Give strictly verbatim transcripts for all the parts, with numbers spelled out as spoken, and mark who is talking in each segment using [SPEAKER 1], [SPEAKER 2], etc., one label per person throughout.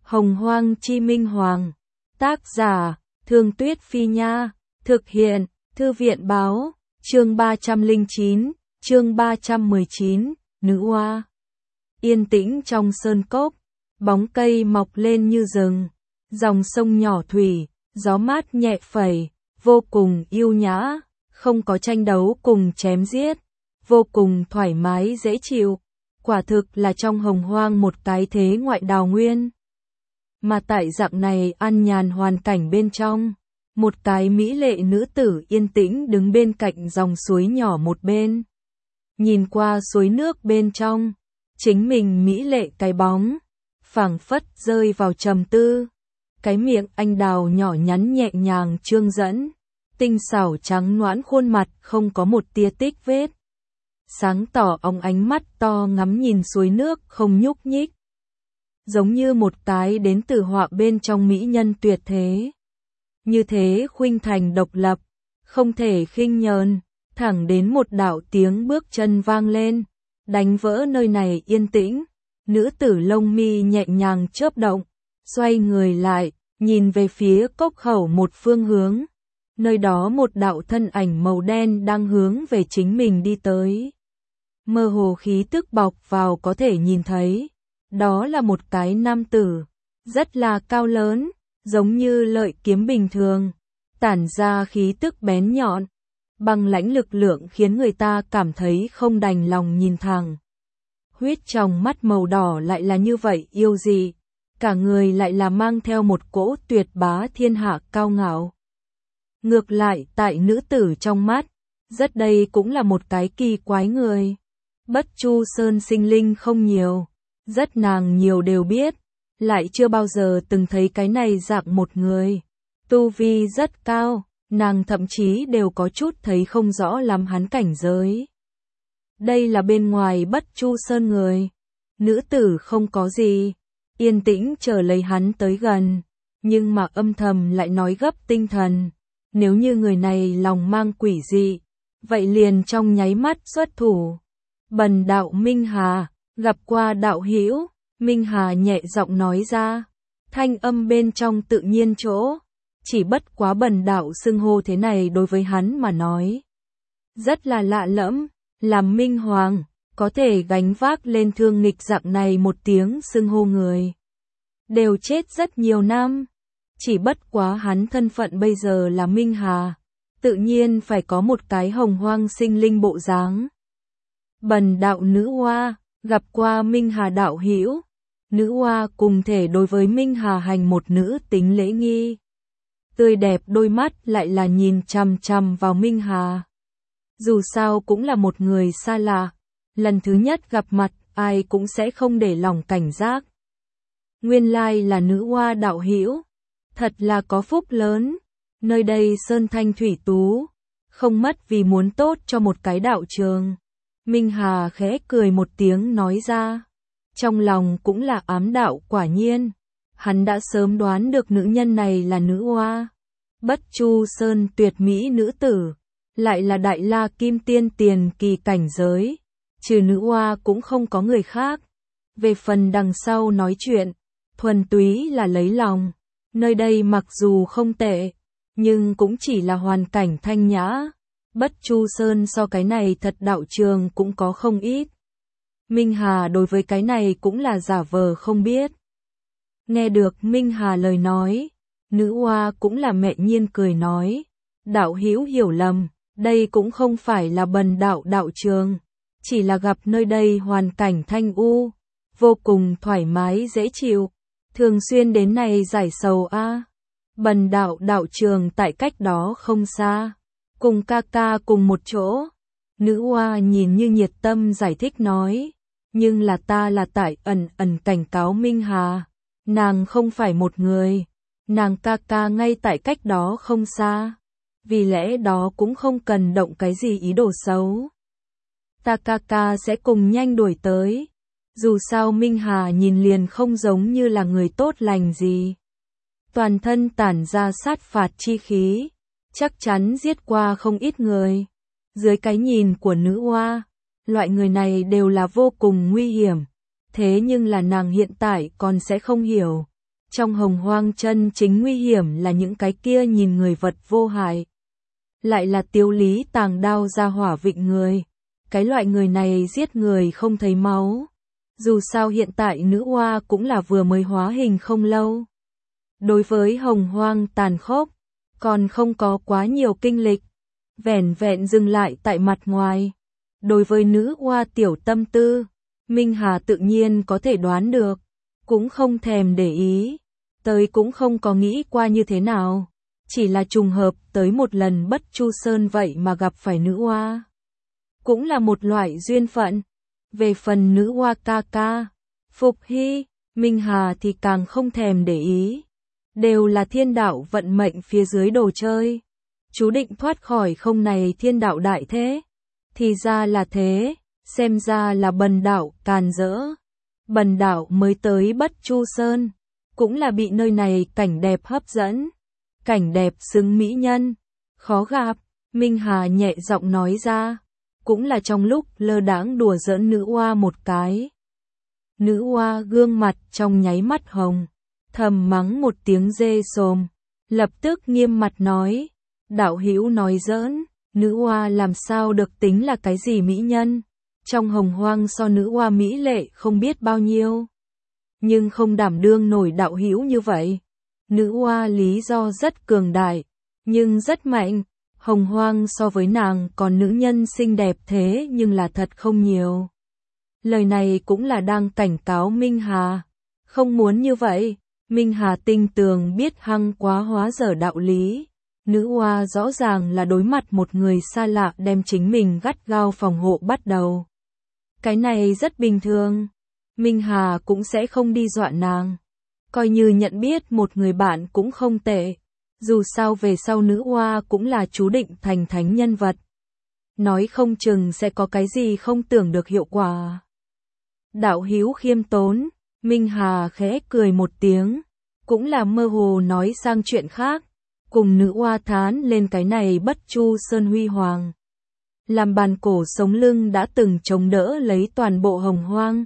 [SPEAKER 1] Hồng Hoang Chi Minh Hoàng. Tác giả, Thương Tuyết Phi Nha. Thực hiện, Thư viện Báo. Chương ba trăm lẻ chín, chương ba trăm mười chín, Nữ Oa. Yên tĩnh trong sơn cốc, bóng cây mọc lên như rừng, dòng sông nhỏ thủy, gió mát nhẹ phẩy, vô cùng yêu nhã, không có tranh đấu cùng chém giết, vô cùng thoải mái dễ chịu, quả thực là trong hồng hoang một cái thế ngoại đào nguyên. Mà tại dạng này an nhàn hoàn cảnh bên trong, một cái mỹ lệ nữ tử yên tĩnh đứng bên cạnh dòng suối nhỏ một bên. Nhìn qua suối nước bên trong, chính mình mỹ lệ cái bóng, phảng phất rơi vào trầm tư. Cái miệng anh đào nhỏ nhắn nhẹ nhàng trương dẫn, tinh xảo trắng nõn khuôn mặt không có một tia tích vết. Sáng tỏ óng ánh mắt to ngắm nhìn suối nước không nhúc nhích. Giống như một cái đến từ họa bên trong mỹ nhân tuyệt thế. Như thế khuynh thành độc lập, không thể khinh nhờn, thẳng đến một đạo tiếng bước chân vang lên, đánh vỡ nơi này yên tĩnh. Nữ tử lông mi nhẹ nhàng chớp động, xoay người lại, nhìn về phía cốc khẩu một phương hướng. Nơi đó một đạo thân ảnh màu đen đang hướng về chính mình đi tới. Mơ hồ khí tức bọc vào có thể nhìn thấy. Đó là một cái nam tử, rất là cao lớn, giống như lợi kiếm bình thường, tản ra khí tức bén nhọn, băng lãnh lực lượng khiến người ta cảm thấy không đành lòng nhìn thẳng. Huyết trong mắt màu đỏ lại là như vậy yêu dị, cả người lại là mang theo một cỗ tuyệt bá thiên hạ cao ngạo. Ngược lại tại nữ tử trong mắt, rất đây cũng là một cái kỳ quái người. Bất Chu Sơn sinh linh không nhiều, rất nàng nhiều đều biết, lại chưa bao giờ từng thấy cái này dạng một người. Tu vi rất cao, nàng thậm chí đều có chút thấy không rõ lắm hắn cảnh giới. Đây là bên ngoài Bất Chu Sơn người. Nữ tử không có gì, yên tĩnh chờ lấy hắn tới gần, nhưng mà âm thầm lại nói gấp tinh thần. Nếu như người này lòng mang quỷ dị, vậy liền trong nháy mắt xuất thủ. Bần đạo Minh Hà, gặp qua đạo hữu. Minh Hà nhẹ giọng nói ra, thanh âm bên trong tự nhiên chỗ, chỉ bất quá bần đạo xưng hô thế này đối với hắn mà nói. Rất là lạ lẫm, làm Minh Hoàng, có thể gánh vác lên thương nghịch dạng này một tiếng xưng hô người. Đều chết rất nhiều năm, chỉ bất quá hắn thân phận bây giờ là Minh Hà, tự nhiên phải có một cái hồng hoang sinh linh bộ dáng. Bần đạo nữ oa, gặp qua Minh Hà đạo hữu. Nữ oa cùng thể đối với Minh Hà hành một nữ tính lễ nghi. Tươi đẹp đôi mắt lại là nhìn chằm chằm vào Minh Hà. Dù sao cũng là một người xa lạ, lần thứ nhất gặp mặt ai cũng sẽ không để lòng cảnh giác. Nguyên lai là nữ oa đạo hữu, thật là có phúc lớn. Nơi đây sơn thanh thủy tú, không mất vì muốn tốt cho một cái đạo trường. Minh Hà khẽ cười một tiếng nói ra. Trong lòng cũng là ám đạo quả nhiên. Hắn đã sớm đoán được nữ nhân này là nữ oa. Bất Chu Sơn tuyệt mỹ nữ tử, lại là đại la kim tiên tiền kỳ cảnh giới. Trừ nữ oa cũng không có người khác. Về phần đằng sau nói chuyện, thuần túy là lấy lòng. Nơi đây mặc dù không tệ, nhưng cũng chỉ là hoàn cảnh thanh nhã. Bất Chu Sơn so cái này thật đạo trường cũng có không ít. Minh Hà đối với cái này cũng là giả vờ không biết. Nghe được Minh Hà lời nói, nữ oa cũng là mẹ nhiên cười nói. Đạo hữu hiểu lầm, đây cũng không phải là bần đạo đạo trường. Chỉ là gặp nơi đây hoàn cảnh thanh u, vô cùng thoải mái dễ chịu. Thường xuyên đến này giải sầu a. À. Bần đạo đạo trường tại cách đó không xa. Cùng ca ca cùng một chỗ. Nữ oa nhìn như nhiệt tâm giải thích nói. Nhưng là ta là tại ẩn ẩn cảnh cáo Minh Hà. Nàng không phải một người. Nàng ca ca ngay tại cách đó không xa. Vì lẽ đó cũng không cần động cái gì ý đồ xấu. Ta ca ca sẽ cùng nhanh đuổi tới. Dù sao Minh Hà nhìn liền không giống như là người tốt lành gì. Toàn thân tản ra sát phạt chi khí. Chắc chắn giết qua không ít người. Dưới cái nhìn của nữ oa, loại người này đều là vô cùng nguy hiểm. Thế nhưng là nàng hiện tại còn sẽ không hiểu. Trong hồng hoang chân chính nguy hiểm là những cái kia nhìn người vật vô hại. Lại là tiêu lý tàng đao ra hỏa vịnh người. Cái loại người này giết người không thấy máu. Dù sao hiện tại nữ oa cũng là vừa mới hóa hình không lâu. Đối với hồng hoang tàn khốc, còn không có quá nhiều kinh lịch. Vẻn vẹn dừng lại tại mặt ngoài. Đối với nữ oa tiểu tâm tư, Minh Hà tự nhiên có thể đoán được. Cũng không thèm để ý. Tới cũng không có nghĩ qua như thế nào. Chỉ là trùng hợp tới một lần Bất Chu Sơn vậy mà gặp phải nữ oa. Cũng là một loại duyên phận. Về phần nữ oa ca ca, Phục Hy, Minh Hà thì càng không thèm để ý. Đều là thiên đạo vận mệnh phía dưới đồ chơi. Chú định thoát khỏi không này thiên đạo đại thế. Thì ra là thế, xem ra là bần đạo càn rỡ. Bần đạo mới tới Bất Chu Sơn, cũng là bị nơi này cảnh đẹp hấp dẫn. Cảnh đẹp xứng mỹ nhân, khó gặp, Minh Hà nhẹ giọng nói ra. Cũng là trong lúc lơ đãng đùa giỡn nữ oa một cái. Nữ oa gương mặt trong nháy mắt hồng, thầm mắng một tiếng dê sồm, lập tức nghiêm mặt nói, đạo hữu nói giỡn, nữ oa làm sao được tính là cái gì mỹ nhân, trong hồng hoang so nữ oa mỹ lệ không biết bao nhiêu, nhưng không đảm đương nổi đạo hữu như vậy. Nữ oa lý do rất cường đại, nhưng rất mạnh. Hồng hoang so với nàng còn nữ nhân xinh đẹp thế nhưng là thật không nhiều. Lời này cũng là đang cảnh cáo Minh Hà. Không muốn như vậy, Minh Hà tinh tường biết hăng quá hóa dở đạo lý. Nữ oa rõ ràng là đối mặt một người xa lạ đem chính mình gắt gao phòng hộ bắt đầu. Cái này rất bình thường. Minh Hà cũng sẽ không đi dọa nàng. Coi như nhận biết một người bạn cũng không tệ. Dù sao về sau nữ oa cũng là chú định thành thánh nhân vật. Nói không chừng sẽ có cái gì không tưởng được hiệu quả. Đạo hữu khiêm tốn, Minh Hà khẽ cười một tiếng. Cũng là mơ hồ nói sang chuyện khác. Cùng nữ oa thán lên cái này Bất Chu Sơn huy hoàng. Làm bàn cổ sống lưng đã từng chống đỡ lấy toàn bộ hồng hoang.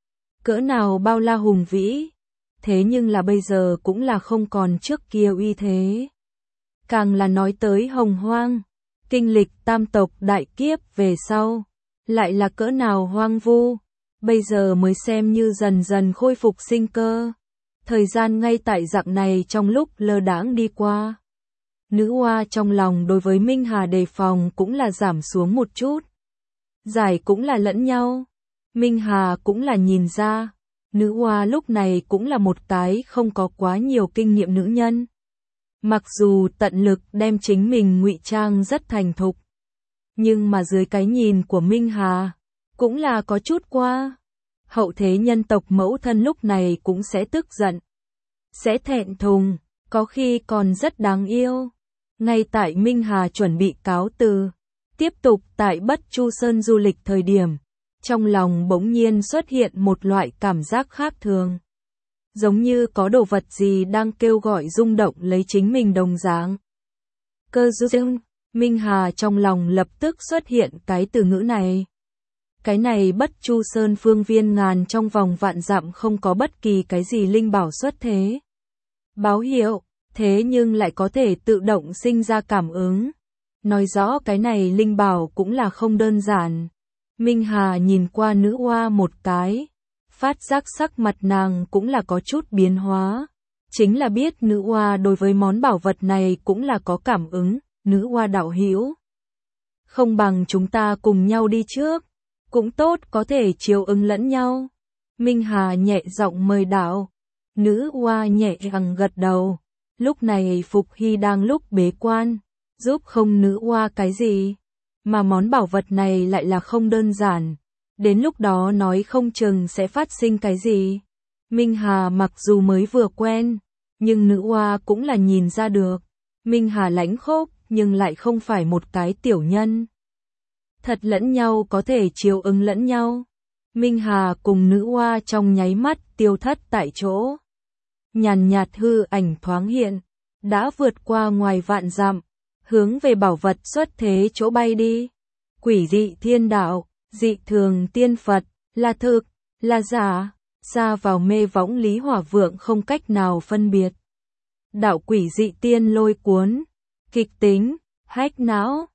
[SPEAKER 1] Cỡ nào bao la hùng vĩ. Thế nhưng là bây giờ cũng là không còn trước kia uy thế. Càng là nói tới hồng hoang, kinh lịch tam tộc đại kiếp về sau, lại là cỡ nào hoang vu, bây giờ mới xem như dần dần khôi phục sinh cơ. Thời gian ngay tại dạng này trong lúc lơ đãng đi qua. Nữ oa trong lòng đối với Minh Hà đề phòng cũng là giảm xuống một chút. Giải cũng là lẫn nhau. Minh Hà cũng là nhìn ra. Nữ oa lúc này cũng là một cái không có quá nhiều kinh nghiệm nữ nhân. Mặc dù tận lực đem chính mình ngụy trang rất thành thục. Nhưng mà dưới cái nhìn của Minh Hà, cũng là có chút qua. Hậu thế nhân tộc mẫu thân lúc này cũng sẽ tức giận. Sẽ thẹn thùng, có khi còn rất đáng yêu. Ngay tại Minh Hà chuẩn bị cáo từ, tiếp tục tại Bất Chu Sơn du lịch thời điểm. Trong lòng bỗng nhiên xuất hiện một loại cảm giác khác thường. Giống như có đồ vật gì đang kêu gọi rung động lấy chính mình đồng dạng. Cơ duyên, Minh Hà trong lòng lập tức xuất hiện cái từ ngữ này. Cái này Bất Chu Sơn phương viên ngàn trong vòng vạn dặm không có bất kỳ cái gì linh bảo xuất thế. Báo hiệu, thế nhưng lại có thể tự động sinh ra cảm ứng. Nói rõ cái này linh bảo cũng là không đơn giản. Minh Hà nhìn qua nữ oa một cái, phát giác sắc mặt nàng cũng là có chút biến hóa. Chính là biết nữ oa đối với món bảo vật này cũng là có cảm ứng, nữ oa đạo hữu. Không bằng chúng ta cùng nhau đi trước, cũng tốt có thể chiếu ứng lẫn nhau. Minh Hà nhẹ giọng mời đạo, nữ oa nhẹ nhàng gật đầu. Lúc này Phục Hy đang lúc bế quan, giúp không nữ oa cái gì. Mà món bảo vật này lại là không đơn giản. Đến lúc đó nói không chừng sẽ phát sinh cái gì. Minh Hà mặc dù mới vừa quen, nhưng nữ oa cũng là nhìn ra được. Minh Hà lãnh khốc, nhưng lại không phải một cái tiểu nhân. Thật lẫn nhau có thể chiếu ứng lẫn nhau. Minh Hà cùng nữ oa trong nháy mắt tiêu thất tại chỗ. Nhàn nhạt hư ảnh thoáng hiện, đã vượt qua ngoài vạn dặm. Hướng về bảo vật xuất thế chỗ bay đi. Quỷ dị thiên đạo, dị thường tiên Phật, là thực, là giả. Xa vào mê võng Lý Hỏa Vượng không cách nào phân biệt. Đạo quỷ dị tiên lôi cuốn, kịch tính, hách não,